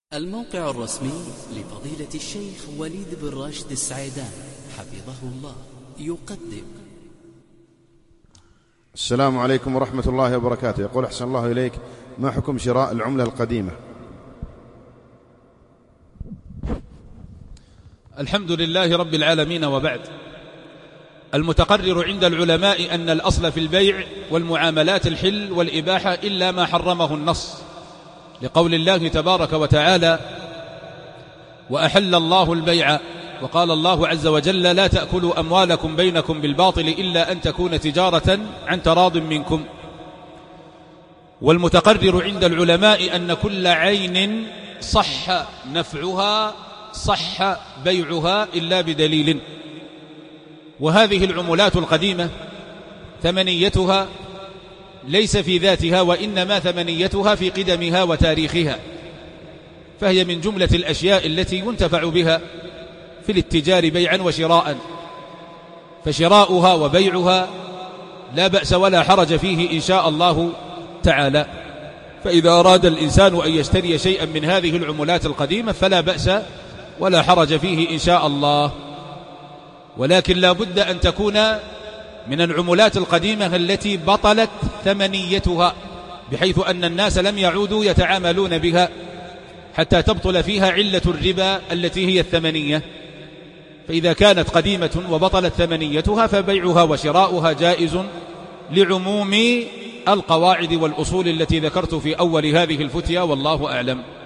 الموقع الرسمي لفضيلة الشيخ وليد بن راشد السعيدان حفظه الله يقدم. السلام عليكم ورحمة الله وبركاته. يقول أحسن الله إليك، ما حكم شراء العملة القديمة؟ الحمد لله رب العالمين، وبعد. المتقرر عند العلماء أن الأصل في البيع والمعاملات الحل والإباحة إلا ما حرمه النص، لقول الله تبارك وتعالى: وأحل الله البيع، وقال الله عز وجل: لا تأكلوا أموالكم بينكم بالباطل إلا أن تكون تجارة عن تراض منكم. والمتقرر عند العلماء أن كل عين صح نفعها صح بيعها إلا بدليل. وهذه العملات القديمة ثمنيتها ليس في ذاتها، وإنما ثمنيتها في قدمها وتاريخها، فهي من جملة الأشياء التي ينتفع بها في الاتجار بيعا وشراء، فشراؤها وبيعها لا بأس ولا حرج فيه إن شاء الله تعالى. فإذا أراد الإنسان أن يشتري شيئا من هذه العملات القديمة فلا بأس ولا حرج فيه إن شاء الله، ولكن لا بد أن تكون من العملات القديمة التي بطلت ثمنيتها، بحيث أن الناس لم يعودوا يتعاملون بها حتى تبطل فيها علة الربا التي هي الثمنية. فإذا كانت قديمة وبطلت ثمنيتها فبيعها وشراؤها جائز لعموم القواعد والأصول التي ذكرت في أول هذه الفتية، والله أعلم.